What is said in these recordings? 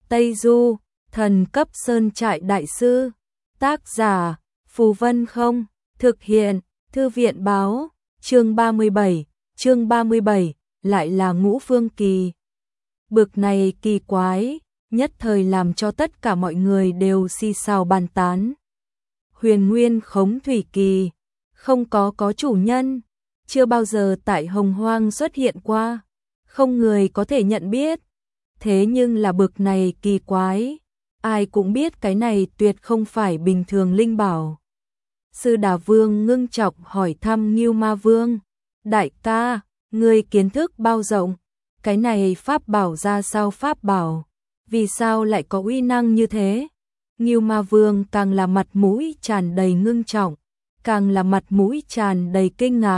Tây Du, thần cấp sơn trại đại sư. Tác giả, Phù Vân Không. Thực hiện, Thư viện báo. Chương 37, lại là Ngũ Phương Kỳ. Bực này kỳ quái, nhất thời làm cho tất cả mọi người đều xì xào bàn tán. Huyền Nguyên Khống Thủy Kỳ, không có chủ nhân, chưa bao giờ tại Hồng Hoang xuất hiện qua, không người có thể nhận biết. Thế nhưng là bực này kỳ quái, ai cũng biết cái này tuyệt không phải bình thường linh bảo. Sư Đà Vương ngưng trọng hỏi thăm Ngưu Ma Vương, đại ca, ngươi kiến thức bao rộng, cái này pháp bảo ra sao pháp bảo, vì sao lại có uy năng như thế? Ngưu Ma Vương càng là mặt mũi tràn đầy ngưng trọng, càng là mặt mũi tràn đầy kinh ngạc.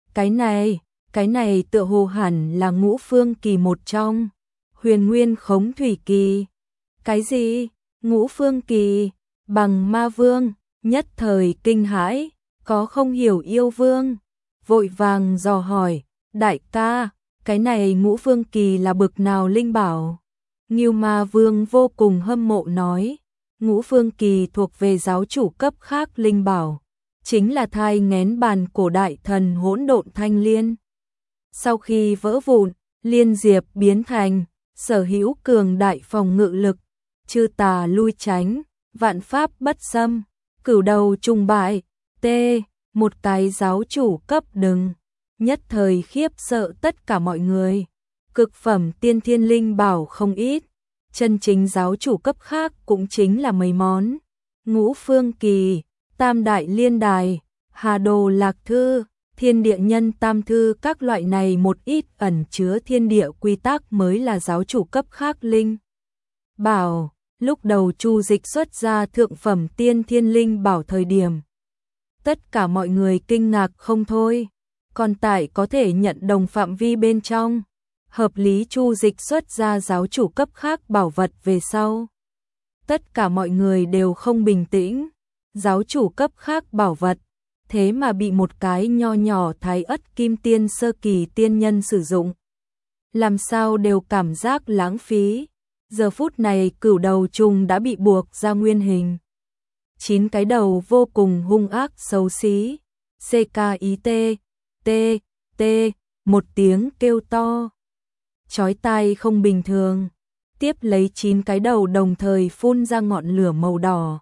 Cái này tựa hồ hẳn là Ngũ Phương Kỳ một trong. Huyền Nguyên Khống Thủy Kỳ. Cái gì? Ngũ Phương Kỳ? Bằng Ma Vương nhất thời kinh hãi, có không hiểu yêu vương, vội vàng dò hỏi, đại ca, cái này Ngũ Phương Kỳ là bực nào linh bảo? Ngưu Ma Vương vô cùng hâm mộ nói, Ngũ Phương Kỳ thuộc về giáo chủ cấp khác linh bảo, chính là thai nghén bàn cổ đại thần hỗn độn thanh liên. Sau khi vỡ vụn, liên diệp biến thành, sở hữu cường đại phòng ngự lực, chư tà lui tránh, vạn pháp bất xâm, cửu đầu trùng bại, một cái giáo chủ cấp đừng, nhất thời khiếp sợ tất cả mọi người. Cực phẩm tiên thiên linh bảo không ít, chân chính giáo chủ cấp khác cũng chính là mấy món. Ngũ Phương Kỳ, Tam Đại Liên Đài, Hà Đồ Lạc Thư, Thiên Địa Nhân Tam Thư, các loại này một ít ẩn chứa thiên địa quy tắc mới là giáo chủ cấp khác linh bảo. Lúc đầu Chu Dịch xuất ra thượng phẩm tiên thiên linh bảo thời điểm, tất cả mọi người kinh ngạc không thôi, còn tại có thể nhận đồng phạm vi bên trong, hợp lý Chu Dịch xuất ra giáo chủ cấp khác bảo vật về sau. Tất cả mọi người đều không bình tĩnh, giáo chủ cấp khác bảo vật, thế mà bị một cái nho nhỏ Thái Ất Kim Tiên sơ kỳ tiên nhân sử dụng. Làm sao đều cảm giác lãng phí. Giờ phút này cửu đầu trùng đã bị buộc ra nguyên hình. 9 cái đầu vô cùng hung ác xấu xí. CKIT, một tiếng kêu to. Chói tai không bình thường. Tiếp lấy 9 cái đầu đồng thời phun ra ngọn lửa màu đỏ.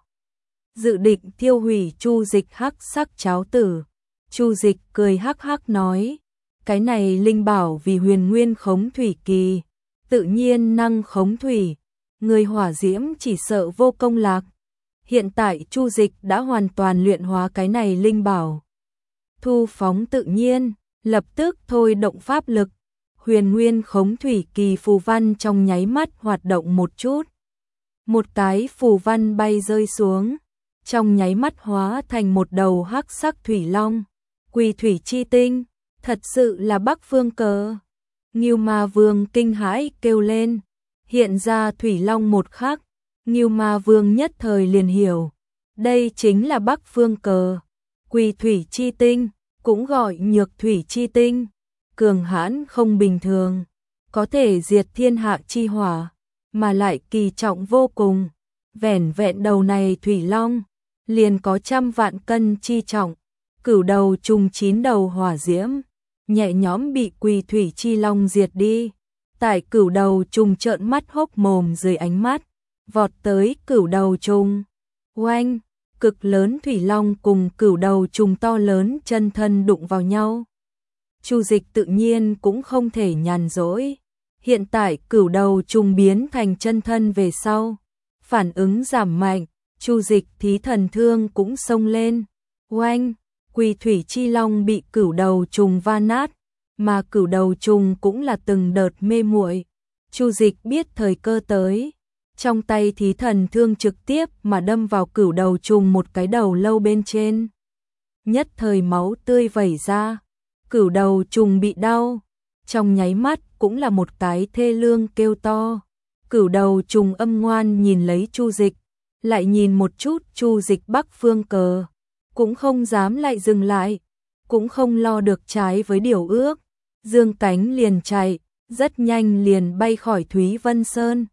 Dự định thiêu hủy Chu Dịch hắc sắc cháo tử. Chu Dịch cười hắc hắc nói. Cái này linh bảo vì Huyền Nguyên Khống Thủy Kỳ. Tự nhiên năng khống thủy, người hỏa diễm chỉ sợ vô công lạc. Hiện tại Chu Dịch đã hoàn toàn luyện hóa cái này linh bảo. Thu phóng tự nhiên, lập tức thôi động pháp lực. Huyền Nguyên Khống Thủy Kỳ phù văn trong nháy mắt hoạt động một chút. Một cái phù văn bay rơi xuống, trong nháy mắt hóa thành một đầu hắc sắc thủy long. Quỳ thủy chi tinh, thật sự là Bắc Phương Cờ. Ngưu Ma Vương kinh hãi kêu lên, hiện ra thủy long một khắc, Ngưu Ma Vương nhất thời liền hiểu, đây chính là Bắc Phương Cờ, Quỳ thủy chi tinh, cũng gọi Nhược thủy chi tinh, cường hãn không bình thường, có thể diệt thiên hạ chi hỏa, mà lại kỳ trọng vô cùng, vẻn vẹn đầu này thủy long, liền có 100 vạn cân chi trọng, cửu đầu trùng 9 đầu hỏa diễm. Nhẹ nhõm bị Quỳ thủy chi long diệt đi. Tại cửu đầu trùng trợn mắt hốc mồm dưới ánh mắt, vọt tới cửu đầu trùng. Oanh, cực lớn thủy long cùng cửu đầu trùng to lớn chân thân đụng vào nhau. Chu Dịch tự nhiên cũng không thể nhàn rỗi. Hiện tại cửu đầu trùng biến thành chân thân về sau, phản ứng giảm mạnh, Chu Dịch thí thần thương cũng xông lên. Oanh, Quỳ thủy chi long bị cửu đầu trùng va nát, mà cửu đầu trùng cũng là từng đợt mê muội. Chu Dịch biết thời cơ tới, trong tay thí thần thương trực tiếp mà đâm vào cửu đầu trùng một cái đầu lâu bên trên. Nhất thời máu tươi vẩy ra, cửu đầu trùng bị đau, trong nháy mắt cũng là một cái thê lương kêu to. Cửu đầu trùng âm ngoan nhìn lấy Chu Dịch, lại nhìn một chút Chu Dịch Bắc Phương Cờ. Cũng không dám lại dừng lại, cũng không lo được trái với điều ước, dương cánh liền chạy, rất nhanh liền bay khỏi Thúy Vân Sơn.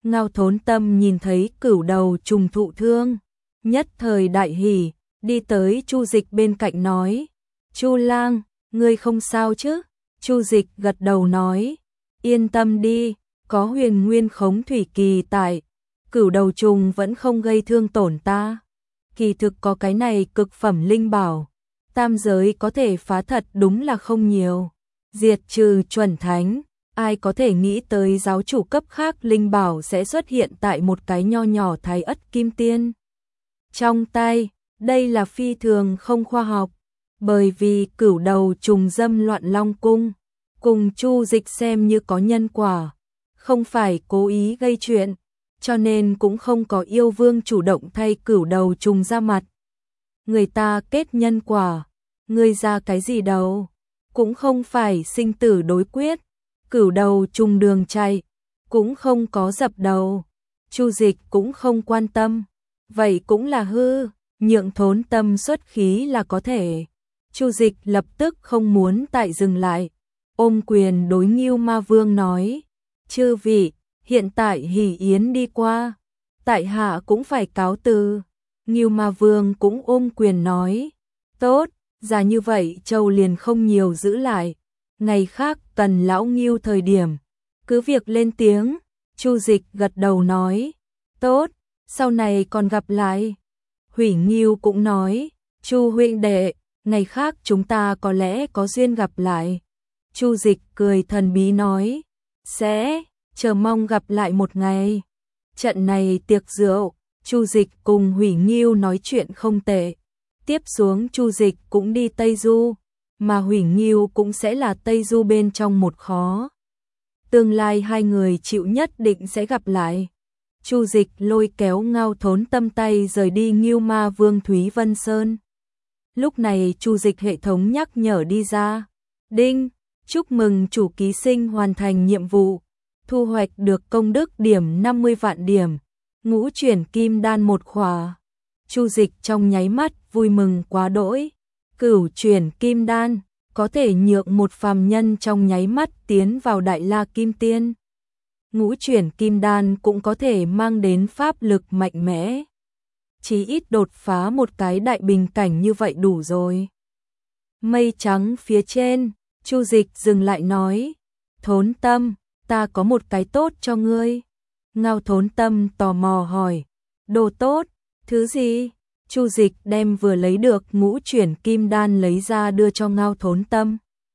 Ngao Thốn Tâm nhìn thấy Cửu Đầu trùng thụ thương, nhất thời đại hỉ, đi tới Chu Dịch bên cạnh nói: "Chu lang, ngươi không sao chứ?" Chu Dịch gật đầu nói: "Yên tâm đi, có Huyền Nguyên Khống Thủy Kỳ tại, Cửu Đầu trùng vẫn không gây thương tổn ta. Kỳ thực có cái này cực phẩm linh bảo, tam giới có thể phá thật đúng là không nhiều, diệt trừ chuẩn thánh, ai có thể nghĩ tới giáo chủ cấp khác linh bảo sẽ xuất hiện tại một cái nho nhỏ Thái Ất Kim Tiên trong tay, đây là phi thường không khoa học." Bởi vì Cửu Đầu trùng dâm loạn Long cung, cùng Chu Dịch xem như có nhân quả, không phải cố ý gây chuyện, cho nên cũng không có yêu vương chủ động thay Cửu Đầu trùng ra mặt. Người ta kết nhân quả, ngươi ra cái gì đâu, cũng không phải sinh tử đối quyết, Cửu Đầu trùng đường chạy, cũng không có dập đầu, Chu Dịch cũng không quan tâm, vậy cũng là hư, nhượng Thốn Tâm xuất khí là có thể. Chu Dịch lập tức không muốn tại dừng lại, ôm quyền đối Ngưu Ma Vương nói: "Chư vị, hiện tại hỷ yến đi qua, tại hạ cũng phải cáo từ." Ngưu Ma Vương cũng ôm quyền nói: "Tốt, ra như vậy châu liền không nhiều giữ lại, ngày khác cần lão Ngưu thời điểm, cứ việc lên tiếng." Chu Dịch gật đầu nói: "Tốt, sau này còn gặp lại." Hủy Ngưu cũng nói: "Chu huynh đệ, ngày khác chúng ta có lẽ có duyên gặp lại." Chu Dịch cười thần bí nói: "Sẽ, chờ mong gặp lại một ngày." Trận này tiệc rượu, Chu Dịch cùng Hủy Ngưu nói chuyện không tệ. Tiếp xuống Chu Dịch cũng đi Tây Du, mà Hủy Ngưu cũng sẽ là Tây Du bên trong một khó. Tương lai hai người chịu nhất định sẽ gặp lại. Chu Dịch lôi kéo Ngao Thốn Tâm tay rời đi Ngưu Ma Vương Thúy Vân Sơn. Lúc này Chu Dịch hệ thống nhắc nhở đi ra: "Đinh, chúc mừng chủ ký sinh hoàn thành nhiệm vụ, thu hoạch được công đức điểm 50 vạn điểm, ngũ chuyển kim đan một khỏa." Chu Dịch trong nháy mắt vui mừng quá đỗi. Cửu chuyển kim đan có thể nhượng một phàm nhân trong nháy mắt tiến vào Đại La Kim Tiên. Ngũ chuyển kim đan cũng có thể mang đến pháp lực mạnh mẽ. Chí ít đột phá một cái đại bình cảnh như vậy đủ rồi. Mây trắng phía trên, Chu Dịch dừng lại nói: "Thốn Tâm, ta có một cái tốt cho ngươi." Ngao Thốn Tâm tò mò hỏi: "Đồ tốt, thứ gì?" Chu Dịch đem vừa lấy được ngũ chuyển kim đan lấy ra đưa cho Ngao Thốn Tâm.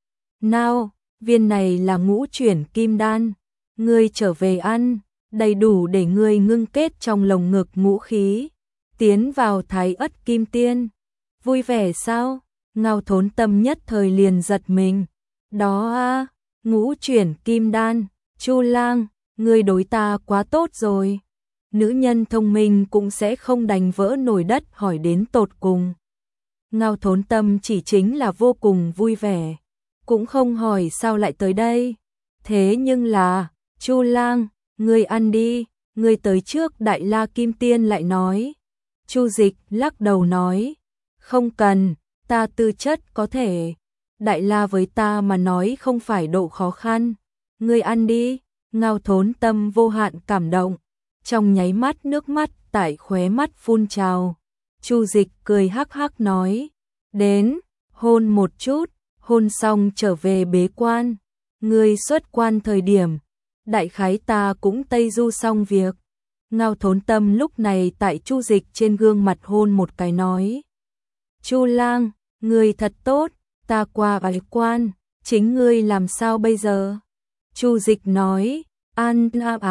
"Nào, viên này là ngũ chuyển kim đan, ngươi trở về ăn, đầy đủ để ngươi ngưng kết trong lồng ngực ngũ khí, tiến vào Thái Ất Kim Tiên." "Vui vẻ sao?" Ngao Thốn Tâm nhất thời liền giật mình. "Đó a, ngũ chuyển kim đan, Chu lang, ngươi đối ta quá tốt rồi." Nữ nhân thông minh cũng sẽ không đành vỡ nồi đất hỏi đến tột cùng. Ngao Thốn Tâm chỉ chính là vô cùng vui vẻ, cũng không hỏi sao lại tới đây. "Thế nhưng là, Chu lang, ngươi ăn đi, ngươi tới trước Đại La Kim Tiên lại nói." Chu Dịch lắc đầu nói: "Không cần, ta tư chất có thể. Đại La với ta mà nói không phải độ khó khăn. Ngươi ăn đi." Ngao Thốn Tâm vô hạn cảm động, trong nháy mắt nước mắt tại khóe mắt phun trào. Chu Dịch cười hắc hắc nói: "Đến, hôn một chút, hôn xong trở về bế quan. Ngươi xuất quan thời điểm, đại khái ta cũng Tây Du xong việc." Ngao Thốn Tâm lúc này tại Chu Dịch trên gương mặt hôn một cái nói: "Chu lang, ngươi thật tốt, ta qua bế quan, chính ngươi làm sao bây giờ?" Chu Dịch nói: "An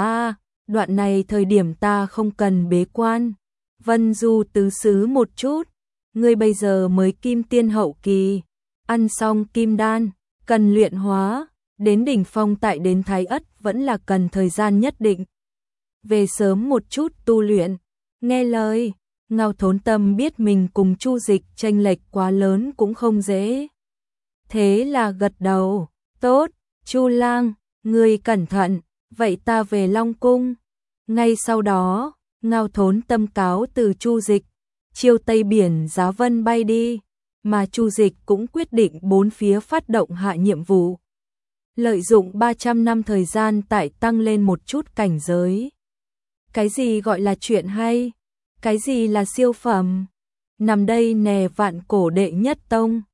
đoạn này thời điểm ta không cần bế quan, vân du tứ xứ một chút, ngươi bây giờ mới kim tiên hậu kỳ, ăn xong kim đan, cần luyện hóa, đến đỉnh phong tại đến Thái Ất vẫn là cần thời gian nhất định. Về sớm một chút tu luyện." Nghe lời, Ngao Thốn Tâm biết mình cùng Chu Dịch chênh lệch quá lớn cũng không dễ. Thế là gật đầu: "Tốt, Chu lang, ngươi cẩn thận, vậy ta về Long cung." Ngay sau đó, Ngao Thốn Tâm cáo từ Chu Dịch, chiêu Tây Biển Giá Vân bay đi, mà Chu Dịch cũng quyết định bốn phía phát động hạ nhiệm vụ. Lợi dụng 300 năm thời gian tại tăng lên một chút cảnh giới. Cái gì gọi là chuyện hay? Cái gì là siêu phẩm? Nằm đây nè vạn cổ đệ nhất tông.